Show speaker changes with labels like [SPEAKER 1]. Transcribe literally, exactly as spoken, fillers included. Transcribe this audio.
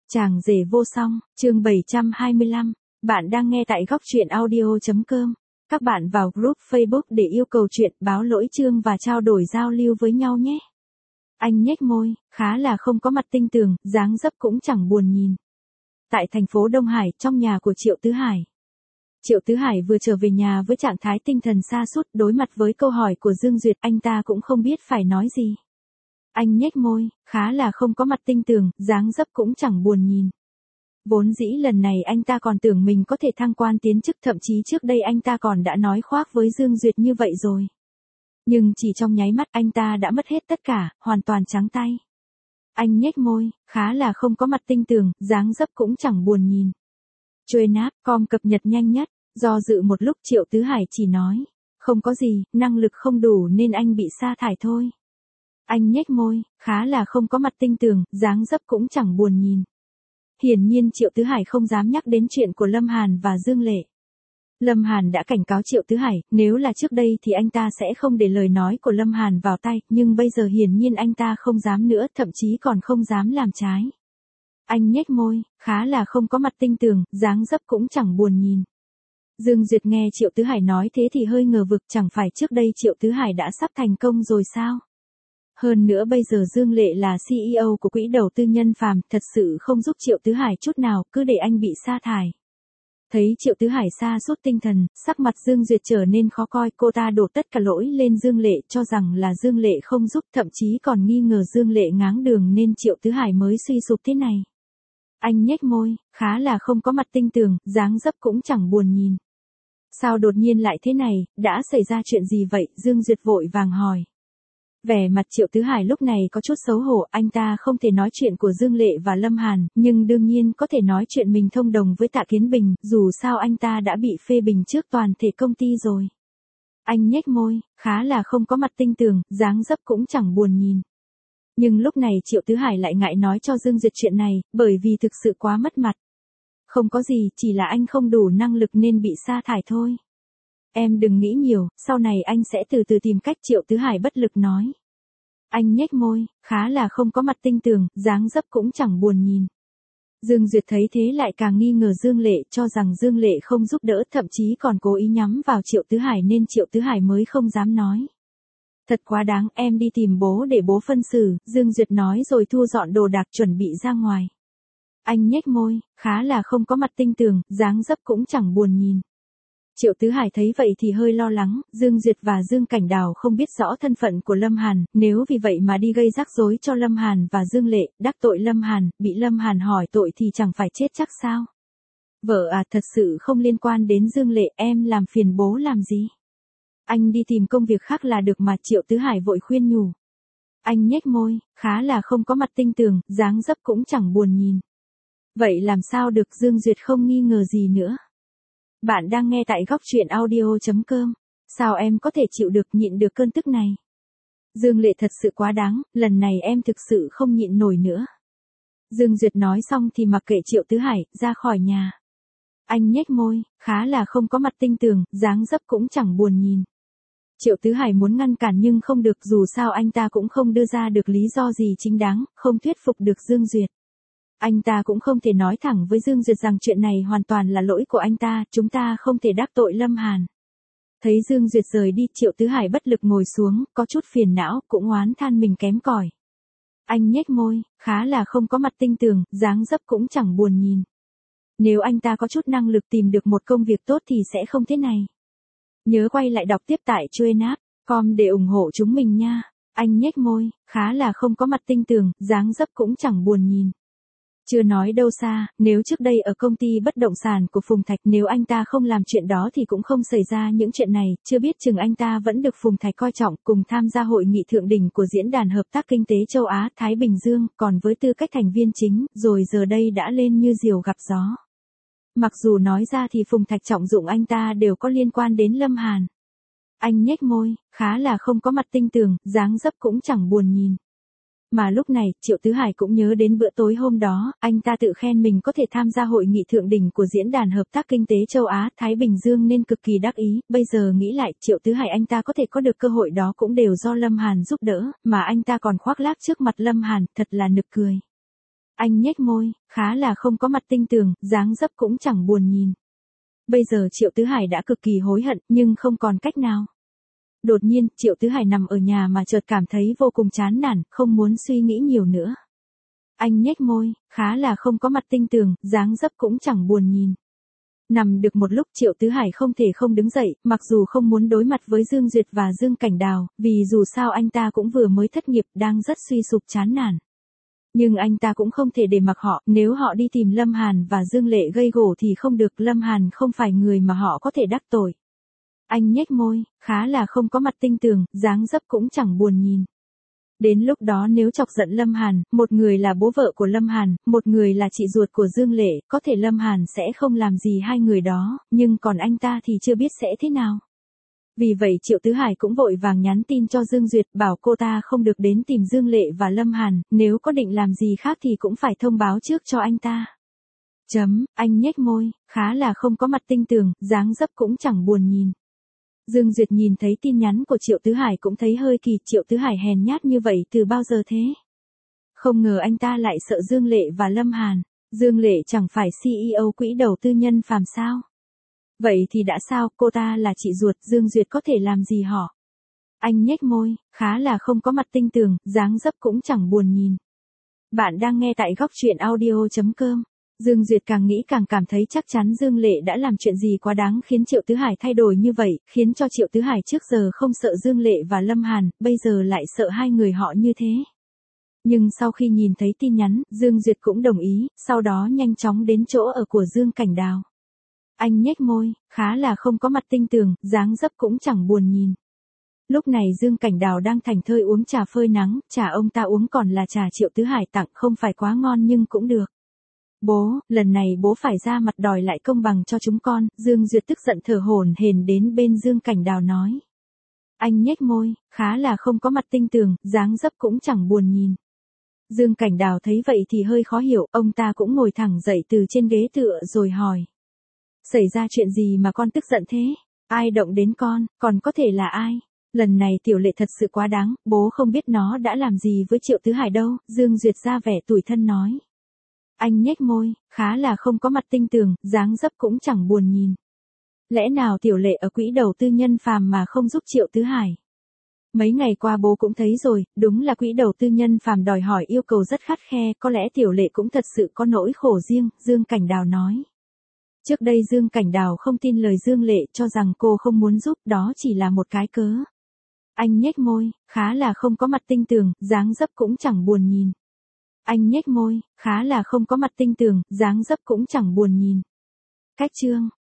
[SPEAKER 1] Chàng rể vô song, chương bảy trăm hai mươi lăm. Bạn đang nghe tại góc truyện audio.com. Các bạn vào group Facebook để yêu cầu chuyện, báo lỗi chương và trao đổi giao lưu với nhau nhé. Anh nhếch môi, khá là không có mặt tinh tường, dáng dấp cũng chẳng buồn nhìn. Tại thành phố Đông Hải, trong nhà của Triệu Tứ Hải. Triệu Tứ Hải vừa trở về nhà với trạng thái tinh thần sa sút, đối mặt với câu hỏi của Dương Duyệt, anh ta cũng không biết phải nói gì. Anh nhếch môi, khá là không có mặt tinh tường, dáng dấp cũng chẳng buồn nhìn. Vốn dĩ lần này anh ta còn tưởng mình có thể thăng quan tiến chức, thậm chí trước đây anh ta còn đã nói khoác với Dương Duyệt như vậy rồi. Nhưng chỉ trong nháy mắt anh ta đã mất hết tất cả, hoàn toàn trắng tay. Anh nhếch môi, khá là không có mặt tinh tường, dáng dấp cũng chẳng buồn nhìn. Truên áp, com cập nhật nhanh nhất, do dự một lúc Triệu Tứ Hải chỉ nói, không có gì, năng lực không đủ nên anh bị sa thải thôi. Anh nhếch môi, khá là không có mặt tinh tường, dáng dấp cũng chẳng buồn nhìn. Hiển nhiên Triệu Tứ Hải không dám nhắc đến chuyện của Lâm Hàn và Dương Lệ. Lâm Hàn đã cảnh cáo Triệu Tứ Hải, nếu là trước đây thì anh ta sẽ không để lời nói của Lâm Hàn vào tay, nhưng bây giờ hiển nhiên anh ta không dám nữa, thậm chí còn không dám làm trái. Anh nhếch môi, khá là không có mặt tinh tường, dáng dấp cũng chẳng buồn nhìn. Dương Duyệt nghe Triệu Tứ Hải nói thế thì hơi ngờ vực, chẳng phải trước đây Triệu Tứ Hải đã sắp thành công rồi sao? Hơn nữa bây giờ Dương Lệ là xê e ô của quỹ đầu tư Nhân Phàm, thật sự không giúp Triệu Tứ Hải chút nào, cứ để anh bị sa thải. Thấy Triệu Tứ Hải sa sút tinh thần, sắc mặt Dương Duyệt trở nên khó coi, cô ta đổ tất cả lỗi lên Dương Lệ, cho rằng là Dương Lệ không giúp, thậm chí còn nghi ngờ Dương Lệ ngáng đường nên Triệu Tứ Hải mới suy sụp thế này. Anh nhếch môi, khá là không có mặt tinh tường, dáng dấp cũng chẳng buồn nhìn. Sao đột nhiên lại thế này, đã xảy ra chuyện gì vậy? Dương Duyệt vội vàng hỏi. Vẻ mặt Triệu Tứ Hải lúc này có chút xấu hổ, anh ta không thể nói chuyện của Dương Lệ và Lâm Hàn, nhưng đương nhiên có thể nói chuyện mình thông đồng với Tạ Kiến Bình, dù sao anh ta đã bị phê bình trước toàn thể công ty rồi. Anh nhếch môi, khá là không có mặt tinh tường, dáng dấp cũng chẳng buồn nhìn. Nhưng lúc này Triệu Tứ Hải lại ngại nói cho Dương Duyệt chuyện này, bởi vì thực sự quá mất mặt. Không có gì, chỉ là anh không đủ năng lực nên bị sa thải thôi. Em đừng nghĩ nhiều, sau này anh sẽ từ từ tìm cách, Triệu Tứ Hải bất lực nói. Anh nhếch môi, khá là không có mặt tinh tường, dáng dấp cũng chẳng buồn nhìn. Dương Duyệt thấy thế lại càng nghi ngờ Dương Lệ, cho rằng Dương Lệ không giúp đỡ, thậm chí còn cố ý nhắm vào Triệu Tứ Hải nên Triệu Tứ Hải mới không dám nói. Thật quá đáng, em đi tìm bố để bố phân xử, Dương Duyệt nói rồi thu dọn đồ đạc chuẩn bị ra ngoài. Anh nhếch môi, khá là không có mặt tinh tường, dáng dấp cũng chẳng buồn nhìn. Triệu Tứ Hải thấy vậy thì hơi lo lắng, Dương Duyệt và Dương Cảnh Đào không biết rõ thân phận của Lâm Hàn, nếu vì vậy mà đi gây rắc rối cho Lâm Hàn và Dương Lệ, đắc tội Lâm Hàn, bị Lâm Hàn hỏi tội thì chẳng phải chết chắc sao? Vợ à, thật sự không liên quan đến Dương Lệ, em làm phiền bố làm gì? Anh đi tìm công việc khác là được mà, Triệu Tứ Hải vội khuyên nhủ. Anh nhếch môi, khá là không có mặt tinh tường, dáng dấp cũng chẳng buồn nhìn. Vậy làm sao được? Dương Duyệt không nghi ngờ gì nữa. Bạn đang nghe tại góc truyện audio.com. Sao em có thể chịu được, nhịn được cơn tức này? Dương Lệ thật sự quá đáng, lần này em thực sự không nhịn nổi nữa. Dương Duyệt nói xong thì mặc kệ Triệu Tứ Hải, ra khỏi nhà. Anh nhếch môi, khá là không có mặt tinh tường, dáng dấp cũng chẳng buồn nhìn. Triệu Tứ Hải muốn ngăn cản nhưng không được, dù sao anh ta cũng không đưa ra được lý do gì chính đáng, không thuyết phục được Dương Duyệt. Anh ta cũng không thể nói thẳng với Dương Duyệt rằng chuyện này hoàn toàn là lỗi của anh ta, chúng ta không thể đắc tội Lâm Hàn. Thấy Dương Duyệt rời đi, Triệu Tứ Hải bất lực ngồi xuống, có chút phiền não, cũng oán than mình kém cỏi. Anh nhếch môi, khá là không có mặt tinh tường, dáng dấp cũng chẳng buồn nhìn. Nếu anh ta có chút năng lực tìm được một công việc tốt thì sẽ không thế này. Nhớ quay lại đọc tiếp tại truên áp chấm com để ủng hộ chúng mình nha. Anh nhếch môi, khá là không có mặt tinh tường, dáng dấp cũng chẳng buồn nhìn. Chưa nói đâu xa, nếu trước đây ở công ty bất động sản của Phùng Thạch, nếu anh ta không làm chuyện đó thì cũng không xảy ra những chuyện này, chưa biết chừng anh ta vẫn được Phùng Thạch coi trọng, cùng tham gia hội nghị thượng đỉnh của Diễn đàn Hợp tác Kinh tế Châu Á, Thái Bình Dương, còn với tư cách thành viên chính, rồi giờ đây đã lên như diều gặp gió. Mặc dù nói ra thì Phùng Thạch trọng dụng anh ta đều có liên quan đến Lâm Hàn. Anh nhếch môi, khá là không có mặt tinh tường, dáng dấp cũng chẳng buồn nhìn. Mà lúc này, Triệu Tứ Hải cũng nhớ đến bữa tối hôm đó, anh ta tự khen mình có thể tham gia hội nghị thượng đỉnh của Diễn đàn Hợp tác Kinh tế Châu Á, Thái Bình Dương nên cực kỳ đắc ý, bây giờ nghĩ lại, Triệu Tứ Hải anh ta có thể có được cơ hội đó cũng đều do Lâm Hàn giúp đỡ, mà anh ta còn khoác lác trước mặt Lâm Hàn, thật là nực cười. Anh nhếch môi, khá là không có mặt tinh tường, dáng dấp cũng chẳng buồn nhìn. Bây giờ Triệu Tứ Hải đã cực kỳ hối hận, nhưng không còn cách nào. Đột nhiên, Triệu Tứ Hải nằm ở nhà mà chợt cảm thấy vô cùng chán nản, không muốn suy nghĩ nhiều nữa. Anh nhếch môi, khá là không có mặt tinh tường, dáng dấp cũng chẳng buồn nhìn. Nằm được một lúc Triệu Tứ Hải không thể không đứng dậy, mặc dù không muốn đối mặt với Dương Duyệt và Dương Cảnh Đào, vì dù sao anh ta cũng vừa mới thất nghiệp đang rất suy sụp chán nản. Nhưng anh ta cũng không thể để mặc họ, nếu họ đi tìm Lâm Hàn và Dương Lệ gây gổ thì không được, Lâm Hàn không phải người mà họ có thể đắc tội. Anh nhếch môi, khá là không có mặt tinh tường, dáng dấp cũng chẳng buồn nhìn. Đến lúc đó nếu chọc giận Lâm Hàn, một người là bố vợ của Lâm Hàn, một người là chị ruột của Dương Lệ, có thể Lâm Hàn sẽ không làm gì hai người đó, nhưng còn anh ta thì chưa biết sẽ thế nào. Vì vậy Triệu Tứ Hải cũng vội vàng nhắn tin cho Dương Duyệt bảo cô ta không được đến tìm Dương Lệ và Lâm Hàn, nếu có định làm gì khác thì cũng phải thông báo trước cho anh ta. Chấm, anh nhếch môi, khá là không có mặt tinh tường, dáng dấp cũng chẳng buồn nhìn. Dương Duyệt nhìn thấy tin nhắn của Triệu Tứ Hải cũng thấy hơi kỳ, Triệu Tứ Hải hèn nhát như vậy từ bao giờ thế? Không ngờ anh ta lại sợ Dương Lệ và Lâm Hàn. Dương Lệ chẳng phải xê e ô quỹ đầu tư Nhân Phàm sao? Vậy thì đã sao, cô ta là chị ruột, Dương Duyệt có thể làm gì họ? Anh nhếch môi, khá là không có mặt tinh tường, dáng dấp cũng chẳng buồn nhìn. Bạn đang nghe tại góc truyện audio chấm com. Dương Duyệt càng nghĩ càng cảm thấy chắc chắn Dương Lệ đã làm chuyện gì quá đáng khiến Triệu Tứ Hải thay đổi như vậy, khiến cho Triệu Tứ Hải trước giờ không sợ Dương Lệ và Lâm Hàn, bây giờ lại sợ hai người họ như thế. Nhưng sau khi nhìn thấy tin nhắn, Dương Duyệt cũng đồng ý, sau đó nhanh chóng đến chỗ ở của Dương Cảnh Đào. Anh nhếch môi, khá là không có mặt tinh tường, dáng dấp cũng chẳng buồn nhìn. Lúc này Dương Cảnh Đào đang thảnh thơi uống trà phơi nắng, trà ông ta uống còn là trà Triệu Tứ Hải tặng, không phải quá ngon nhưng cũng được. Bố, lần này bố phải ra mặt đòi lại công bằng cho chúng con, Dương Duyệt tức giận thở hổn hển đến bên Dương Cảnh Đào nói. Anh nhếch môi, khá là không có mặt tinh tường, dáng dấp cũng chẳng buồn nhìn. Dương Cảnh Đào thấy vậy thì hơi khó hiểu, ông ta cũng ngồi thẳng dậy từ trên ghế tựa rồi hỏi. Xảy ra chuyện gì mà con tức giận thế? Ai động đến con, còn có thể là ai? Lần này Tiểu Lệ thật sự quá đáng, bố không biết nó đã làm gì với Triệu Tứ Hải đâu, Dương Duyệt ra vẻ tủi thân nói. Anh nhếch môi, khá là không có mặt tinh tường, dáng dấp cũng chẳng buồn nhìn. Lẽ nào Tiểu Lệ ở quỹ đầu tư Nhân Phàm mà không giúp Triệu Tứ Hải? Mấy ngày qua bố cũng thấy rồi, đúng là quỹ đầu tư Nhân Phàm đòi hỏi yêu cầu rất khắt khe, có lẽ Tiểu Lệ cũng thật sự có nỗi khổ riêng, Dương Cảnh Đào nói. Trước đây Dương Cảnh Đào không tin lời Dương Lệ, cho rằng cô không muốn giúp, đó chỉ là một cái cớ. Anh nhếch môi, khá là không có mặt tinh tường, dáng dấp cũng chẳng buồn nhìn. Anh nhếch môi, khá là không có mặt tinh tường, dáng dấp cũng chẳng buồn nhìn. Cách chương